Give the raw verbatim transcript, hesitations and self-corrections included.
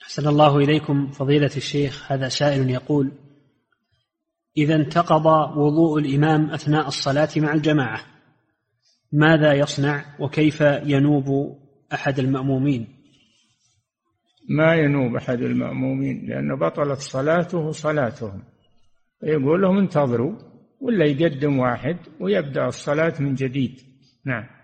أحسن الله إليكم فضيلة الشيخ. هذا سائل يقول: إذا انتقض وضوء الإمام أثناء الصلاة مع الجماعة ماذا يصنع وكيف ينوب أحد المأمومين؟ ما ينوب أحد المأمومين لأنه بطلت صلاته صلاتهم، يقول لهم انتظروا، ولا يقدم واحد ويبدأ الصلاة من جديد. نعم.